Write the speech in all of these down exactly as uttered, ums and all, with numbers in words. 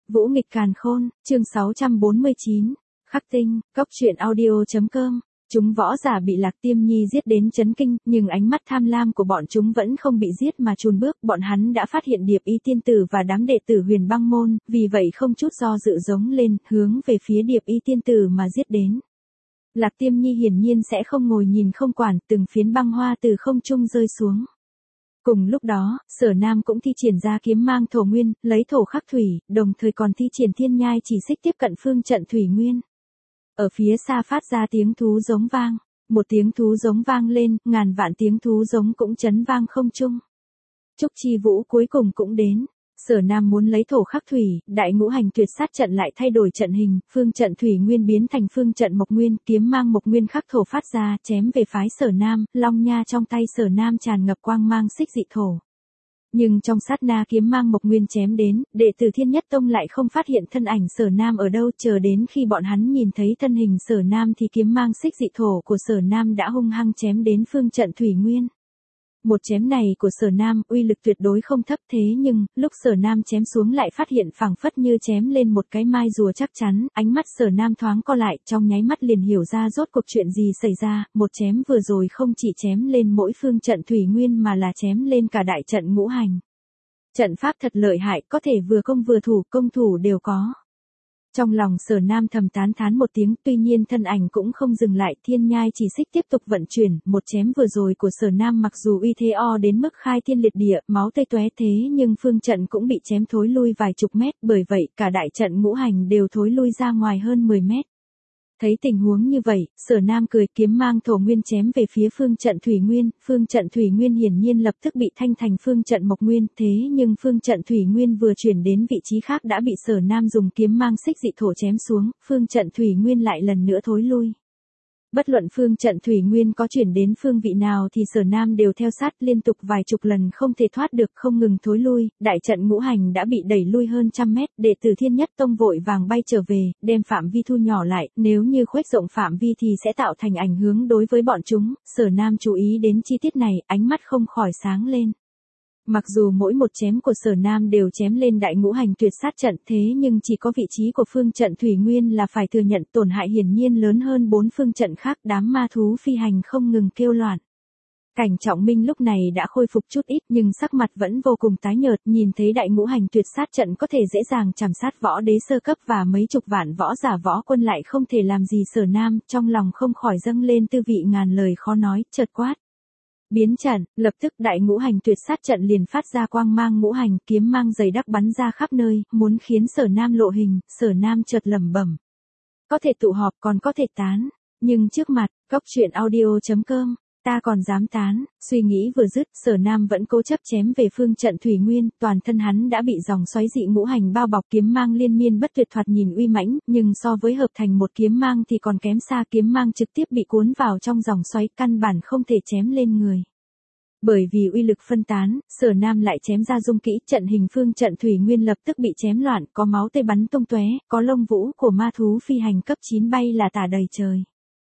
Vũ nghịch càn khôn, chương sáu trăm bốn mươi chín. Khắc tinh, cốc truyện audio.com. Chúng võ giả bị Lạc Tiêm Nhi giết đến chấn kinh, nhưng ánh mắt tham lam của bọn chúng vẫn không bị giết mà chùn bước. Bọn hắn đã phát hiện Điệp Y tiên tử và đám đệ tử Huyền Băng môn, vì vậy không chút do dự giống lên, hướng về phía Điệp Y tiên tử mà giết đến. Lạc Tiêm Nhi hiển nhiên sẽ không ngồi nhìn không quản, từng phiến băng hoa từ không trung rơi xuống. Cùng lúc đó, Sở Nam cũng thi triển ra kiếm mang thổ nguyên, lấy thổ khắc thủy, đồng thời còn thi triển thiên nhai chỉ xích tiếp cận phương trận thủy nguyên. Ở phía xa phát ra tiếng thú giống vang, một tiếng thú giống vang lên, ngàn vạn tiếng thú giống cũng chấn vang không trung. Trúc Chi Vũ cuối cùng cũng đến. Sở Nam muốn lấy thổ khắc thủy, đại ngũ hành tuyệt sát trận lại thay đổi trận hình, phương trận thủy nguyên biến thành phương trận mộc nguyên, kiếm mang mộc nguyên khắc thổ phát ra, chém về phái Sở Nam, long nha trong tay Sở Nam tràn ngập quang mang xích dị thổ. Nhưng trong sát na kiếm mang mộc nguyên chém đến, đệ tử Thiên Nhất Tông lại không phát hiện thân ảnh Sở Nam ở đâu, chờ đến khi bọn hắn nhìn thấy thân hình Sở Nam thì kiếm mang xích dị thổ của Sở Nam đã hung hăng chém đến phương trận thủy nguyên. Một chém này của Sở Nam uy lực tuyệt đối không thấp, thế nhưng, lúc Sở Nam chém xuống lại phát hiện phảng phất như chém lên một cái mai rùa chắc chắn, ánh mắt Sở Nam thoáng co lại, trong nháy mắt liền hiểu ra rốt cuộc chuyện gì xảy ra, một chém vừa rồi không chỉ chém lên mỗi phương trận thủy nguyên mà là chém lên cả đại trận ngũ hành. Trận pháp thật lợi hại, có thể vừa công vừa thủ, công thủ đều có. Trong lòng Sở Nam thầm tán thán một tiếng, tuy nhiên thân ảnh cũng không dừng lại, thiên nhai chỉ xích tiếp tục vận chuyển, một chém vừa rồi của Sở Nam mặc dù uy thế o đến mức khai thiên liệt địa, máu tươi tóe thế nhưng phương trận cũng bị chém thối lui vài chục mét, bởi vậy cả đại trận ngũ hành đều thối lui ra ngoài hơn mười mét. Thấy tình huống như vậy, Sở Nam cười, kiếm mang thổ nguyên chém về phía phương trận thủy nguyên, phương trận thủy nguyên hiển nhiên lập tức bị thanh thành phương trận mộc nguyên, thế nhưng phương trận thủy nguyên vừa chuyển đến vị trí khác đã bị Sở Nam dùng kiếm mang xích dị thổ chém xuống, phương trận thủy nguyên lại lần nữa thối lui. Bất luận phương trận thủy nguyên có chuyển đến phương vị nào thì Sở Nam đều theo sát liên tục vài chục lần không thể thoát được, không ngừng thối lui, đại trận ngũ hành đã bị đẩy lui hơn trăm mét, đệ tử Thiên Nhất Tông vội vàng bay trở về, đem phạm vi thu nhỏ lại, nếu như khuếch rộng phạm vi thì sẽ tạo thành ảnh hưởng đối với bọn chúng, Sở Nam chú ý đến chi tiết này, ánh mắt không khỏi sáng lên. Mặc dù mỗi một chém của Sở Nam đều chém lên đại ngũ hành tuyệt sát trận, thế nhưng chỉ có vị trí của phương trận thủy nguyên là phải thừa nhận tổn hại hiển nhiên lớn hơn bốn phương trận khác, đám ma thú phi hành không ngừng kêu loạn. Cảnh Trọng Minh lúc này đã khôi phục chút ít nhưng sắc mặt vẫn vô cùng tái nhợt, nhìn thấy đại ngũ hành tuyệt sát trận có thể dễ dàng chảm sát võ đế sơ cấp và mấy chục vạn võ giả võ quân lại không thể làm gì Sở Nam, trong lòng không khỏi dâng lên tư vị ngàn lời khó nói, chợt quát. Biến trận, lập tức đại ngũ hành tuyệt sát trận liền phát ra quang mang ngũ hành, kiếm mang dày đặc bắn ra khắp nơi, muốn khiến Sở Nam lộ hình, Sở Nam chợt lẩm bẩm. Có thể tụ họp còn có thể tán, nhưng trước mặt, cốc truyện audio.com, ta còn dám tán, suy nghĩ vừa dứt, Sở Nam vẫn cố chấp chém về phương trận thủy nguyên, toàn thân hắn đã bị dòng xoáy dị ngũ hành bao bọc, kiếm mang liên miên bất tuyệt thoạt nhìn uy mãnh, nhưng so với hợp thành một kiếm mang thì còn kém xa, kiếm mang trực tiếp bị cuốn vào trong dòng xoáy, căn bản không thể chém lên người. Bởi vì uy lực phân tán, Sở Nam lại chém ra dung kỹ, trận hình phương trận thủy nguyên lập tức bị chém loạn, có máu tươi bắn tung tóe, có lông vũ của ma thú phi hành cấp chín bay là tả đầy trời.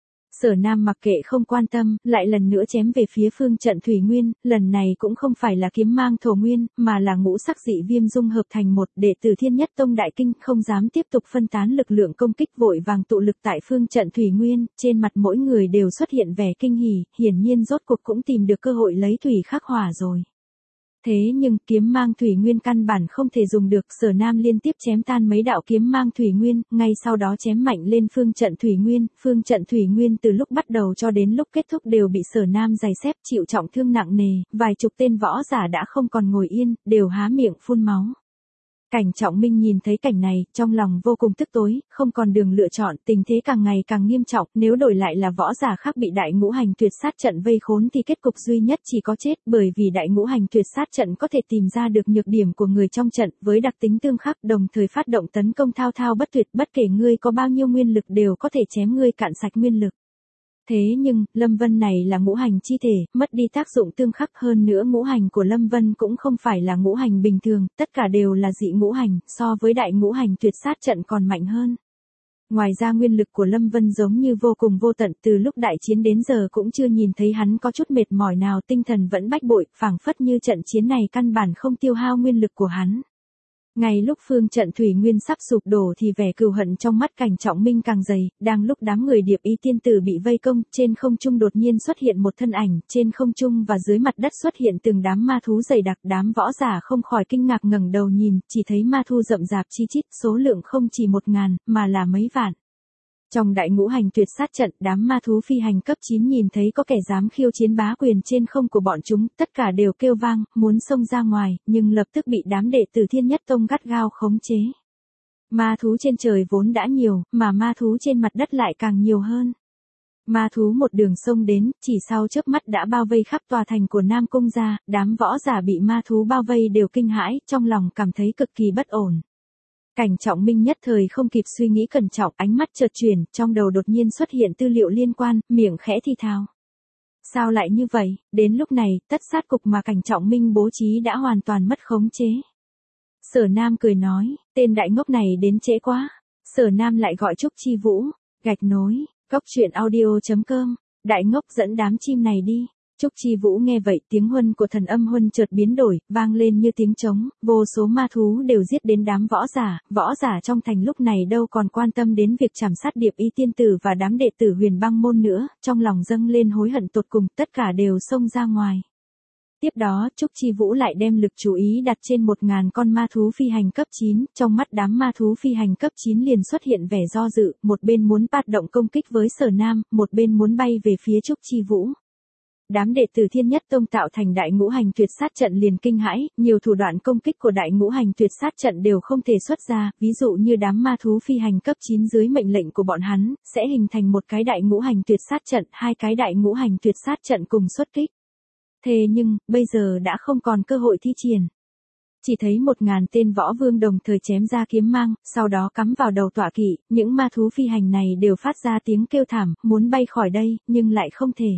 Sở Nam mặc kệ không quan tâm, lại lần nữa chém về phía phương trận thủy nguyên, lần này cũng không phải là kiếm mang thổ nguyên, mà là ngũ sắc dị viêm dung hợp thành một, đệ tử Thiên Nhất Tông đại kinh không dám tiếp tục phân tán lực lượng công kích, vội vàng tụ lực tại phương trận thủy nguyên, trên mặt mỗi người đều xuất hiện vẻ kinh hỉ, hiển nhiên rốt cuộc cũng tìm được cơ hội lấy thủy khắc hỏa rồi. Thế nhưng kiếm mang thủy nguyên căn bản không thể dùng được, Sở Nam liên tiếp chém tan mấy đạo kiếm mang thủy nguyên, ngay sau đó chém mạnh lên phương trận thủy nguyên, phương trận thủy nguyên từ lúc bắt đầu cho đến lúc kết thúc đều bị Sở Nam giày xếp, chịu trọng thương nặng nề, vài chục tên võ giả đã không còn ngồi yên, đều há miệng phun máu. Cảnh Trọng Minh nhìn thấy cảnh này, trong lòng vô cùng tức tối, không còn đường lựa chọn, tình thế càng ngày càng nghiêm trọng, nếu đổi lại là võ giả khác bị đại ngũ hành tuyệt sát trận vây khốn thì kết cục duy nhất chỉ có chết, bởi vì đại ngũ hành tuyệt sát trận có thể tìm ra được nhược điểm của người trong trận, với đặc tính tương khắc, đồng thời phát động tấn công thao thao bất tuyệt, bất kể ngươi có bao nhiêu nguyên lực đều có thể chém ngươi cạn sạch nguyên lực. Thế nhưng, Lâm Vân này là ngũ hành chi thể, mất đi tác dụng tương khắc, hơn nữa ngũ hành của Lâm Vân cũng không phải là ngũ hành bình thường, tất cả đều là dị ngũ hành, so với đại ngũ hành tuyệt sát trận còn mạnh hơn. Ngoài ra nguyên lực của Lâm Vân giống như vô cùng vô tận, từ lúc đại chiến đến giờ cũng chưa nhìn thấy hắn có chút mệt mỏi nào, tinh thần vẫn bách bội, phảng phất như trận chiến này căn bản không tiêu hao nguyên lực của hắn. Ngay lúc phương trận thủy nguyên sắp sụp đổ thì vẻ cừu hận trong mắt Cảnh Trọng Minh càng dày, đang lúc đám người Điệp Y tiên tử bị vây công, trên không trung đột nhiên xuất hiện một thân ảnh, trên không trung và dưới mặt đất xuất hiện từng đám ma thú dày đặc, đám võ giả không khỏi kinh ngạc ngẩng đầu nhìn, chỉ thấy ma thu rậm rạp chi chít, số lượng không chỉ một ngàn, mà là mấy vạn. Trong đại ngũ hành tuyệt sát trận, đám ma thú phi hành cấp chín nhìn thấy có kẻ dám khiêu chiến bá quyền trên không của bọn chúng, tất cả đều kêu vang, muốn xông ra ngoài, nhưng lập tức bị đám đệ tử Thiên Nhất Tông gắt gao khống chế. Ma thú trên trời vốn đã nhiều, mà ma thú trên mặt đất lại càng nhiều hơn. Ma thú một đường sông đến, chỉ sau chớp mắt đã bao vây khắp tòa thành của Nam Cung gia, đám võ giả bị ma thú bao vây đều kinh hãi, trong lòng cảm thấy cực kỳ bất ổn. Cảnh Trọng Minh nhất thời không kịp suy nghĩ cẩn trọng, ánh mắt chợt chuyển, trong đầu đột nhiên xuất hiện tư liệu liên quan, miệng khẽ thì thào. Sao lại như vậy, đến lúc này, tất sát cục mà Cảnh Trọng Minh bố trí đã hoàn toàn mất khống chế. Sở Nam cười nói, tên đại ngốc này đến trễ quá. Sở Nam lại gọi Trúc Chi Vũ, gạch nối, cốc truyện audio chấm com, đại ngốc dẫn đám chim này đi. Trúc Chi Vũ nghe vậy, tiếng huân của thần âm huân chợt biến đổi, vang lên như tiếng trống, vô số ma thú đều giết đến đám võ giả, võ giả trong thành lúc này đâu còn quan tâm đến việc trảm sát Điệp Y tiên tử và đám đệ tử Huyền Băng môn nữa, trong lòng dâng lên hối hận tột cùng, tất cả đều xông ra ngoài. Tiếp đó, Trúc Chi Vũ lại đem lực chú ý đặt trên một ngàn con ma thú phi hành cấp chín, trong mắt đám ma thú phi hành cấp chín liền xuất hiện vẻ do dự, một bên muốn phát động công kích với Sở Nam, một bên muốn bay về phía Trúc Chi Vũ. Đám đệ tử Thiên Nhất Tông tạo thành đại ngũ hành tuyệt sát trận liền kinh hãi, nhiều thủ đoạn công kích của đại ngũ hành tuyệt sát trận đều không thể xuất ra, ví dụ như đám ma thú phi hành cấp chín dưới mệnh lệnh của bọn hắn, sẽ hình thành một cái đại ngũ hành tuyệt sát trận, hai cái đại ngũ hành tuyệt sát trận cùng xuất kích. Thế nhưng, bây giờ đã không còn cơ hội thi triển. Chỉ thấy một ngàn tên võ vương đồng thời chém ra kiếm mang, sau đó cắm vào đầu tọa kỵ, những ma thú phi hành này đều phát ra tiếng kêu thảm, muốn bay khỏi đây, nhưng lại không thể.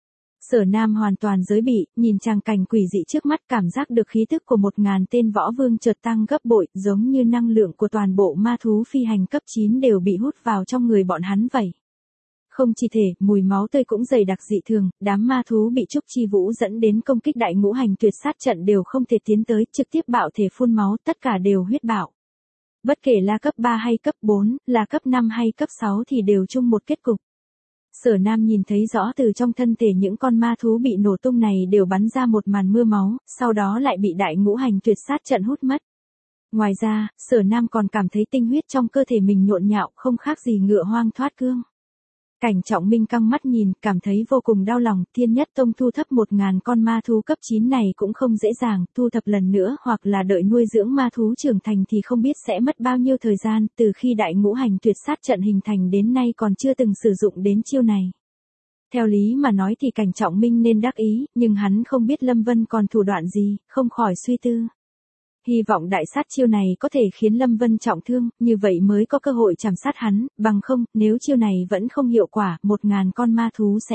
Sở Nam hoàn toàn giới bị, nhìn tràng cảnh quỷ dị trước mắt, cảm giác được khí tức của một ngàn tên võ vương chợt tăng gấp bội, giống như năng lượng của toàn bộ ma thú phi hành cấp chín đều bị hút vào trong người bọn hắn vậy. Không chỉ thể, mùi máu tươi cũng dày đặc dị thường, đám ma thú bị Trúc Chi Vũ dẫn đến công kích đại ngũ hành tuyệt sát trận đều không thể tiến tới, trực tiếp bạo thể phun máu, tất cả đều huyết bạo. Bất kể là cấp ba hay cấp bốn, là cấp năm hay cấp sáu thì đều chung một kết cục. Sở Nam nhìn thấy rõ từ trong thân thể những con ma thú bị nổ tung này đều bắn ra một màn mưa máu, sau đó lại bị đại ngũ hành tuyệt sát trận hút mất. Ngoài ra, Sở Nam còn cảm thấy tinh huyết trong cơ thể mình nhộn nhạo, không khác gì ngựa hoang thoát cương. Cảnh Trọng Minh căng mắt nhìn, cảm thấy vô cùng đau lòng, Thiên Nhất Tông thu thập một ngàn con ma thú cấp chín này cũng không dễ dàng, thu thập lần nữa hoặc là đợi nuôi dưỡng ma thú trưởng thành thì không biết sẽ mất bao nhiêu thời gian, từ khi đại ngũ hành tuyệt sát trận hình thành đến nay còn chưa từng sử dụng đến chiêu này. Theo lý mà nói thì Cảnh Trọng Minh nên đắc ý, nhưng hắn không biết Lâm Vân còn thủ đoạn gì, không khỏi suy tư. Hy vọng đại sát chiêu này có thể khiến Lâm Vân trọng thương, như vậy mới có cơ hội chảm sát hắn, bằng không, nếu chiêu này vẫn không hiệu quả, một ngàn con ma thú sẽ.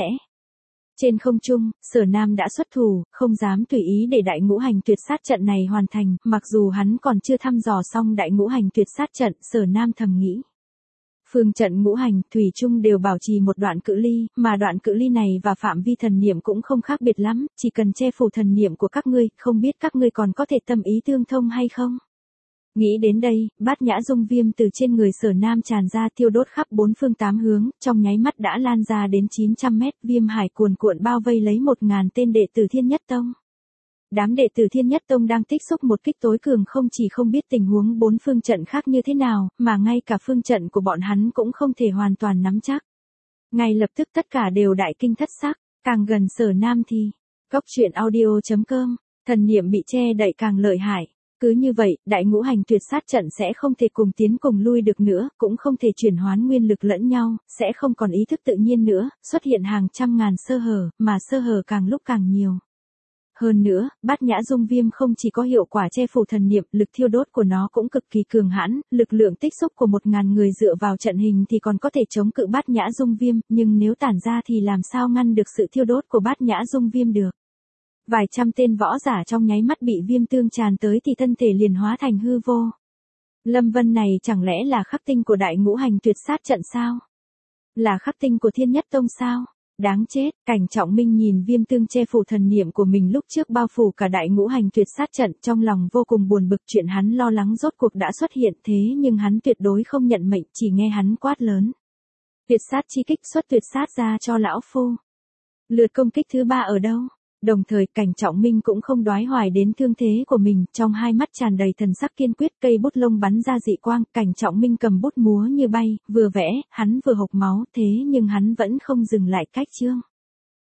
Trên không trung, Sở Nam đã xuất thủ, không dám tùy ý để đại ngũ hành tuyệt sát trận này hoàn thành, mặc dù hắn còn chưa thăm dò xong đại ngũ hành tuyệt sát trận, Sở Nam thầm nghĩ. Phương trận ngũ hành, thủy chung đều bảo trì một đoạn cự ly, mà đoạn cự ly này và phạm vi thần niệm cũng không khác biệt lắm, chỉ cần che phủ thần niệm của các ngươi, không biết các ngươi còn có thể tâm ý tương thông hay không. Nghĩ đến đây, bát nhã dung viêm từ trên người Sở Nam tràn ra thiêu đốt khắp bốn phương tám hướng, trong nháy mắt đã lan ra đến chín trăm mét, viêm hải cuồn cuộn bao vây lấy một ngàn tên đệ tử Thiên Nhất Tông. Đám đệ tử Thiên Nhất Tông đang tích xúc một kích tối cường không chỉ không biết tình huống bốn phương trận khác như thế nào, mà ngay cả phương trận của bọn hắn cũng không thể hoàn toàn nắm chắc. Ngay lập tức tất cả đều đại kinh thất sắc, càng gần Sở Nam thì, cốc truyện audio chấm com, thần niệm bị che đậy càng lợi hại. Cứ như vậy, đại ngũ hành tuyệt sát trận sẽ không thể cùng tiến cùng lui được nữa, cũng không thể chuyển hoán nguyên lực lẫn nhau, sẽ không còn ý thức tự nhiên nữa, xuất hiện hàng trăm ngàn sơ hở, mà sơ hở càng lúc càng nhiều. Hơn nữa, bát nhã dung viêm không chỉ có hiệu quả che phủ thần niệm, lực thiêu đốt của nó cũng cực kỳ cường hãn, lực lượng tích xúc của một ngàn người dựa vào trận hình thì còn có thể chống cự bát nhã dung viêm, nhưng nếu tản ra thì làm sao ngăn được sự thiêu đốt của bát nhã dung viêm được. Vài trăm tên võ giả trong nháy mắt bị viêm tương tràn tới thì thân thể liền hóa thành hư vô. Lâm Vân này chẳng lẽ là khắc tinh của đại ngũ hành tuyệt sát trận sao? Là khắc tinh của Thiên Nhất Tông sao? Đáng chết, Cảnh Trọng Minh nhìn viêm tương che phủ thần niệm của mình lúc trước bao phủ cả đại ngũ hành tuyệt sát trận, trong lòng vô cùng buồn bực, chuyện hắn lo lắng rốt cuộc đã xuất hiện, thế nhưng hắn tuyệt đối không nhận mệnh, chỉ nghe hắn quát lớn. Tuyệt sát chi kích, xuất tuyệt sát ra cho lão phu. Lượt công kích thứ ba ở đâu? Đồng thời Cảnh Trọng Minh cũng không đoái hoài đến thương thế của mình, trong hai mắt tràn đầy thần sắc kiên quyết, cây bút lông bắn ra dị quang, Cảnh Trọng Minh cầm bút múa như bay, vừa vẽ, hắn vừa hộc máu, thế nhưng hắn vẫn không dừng lại cách chương.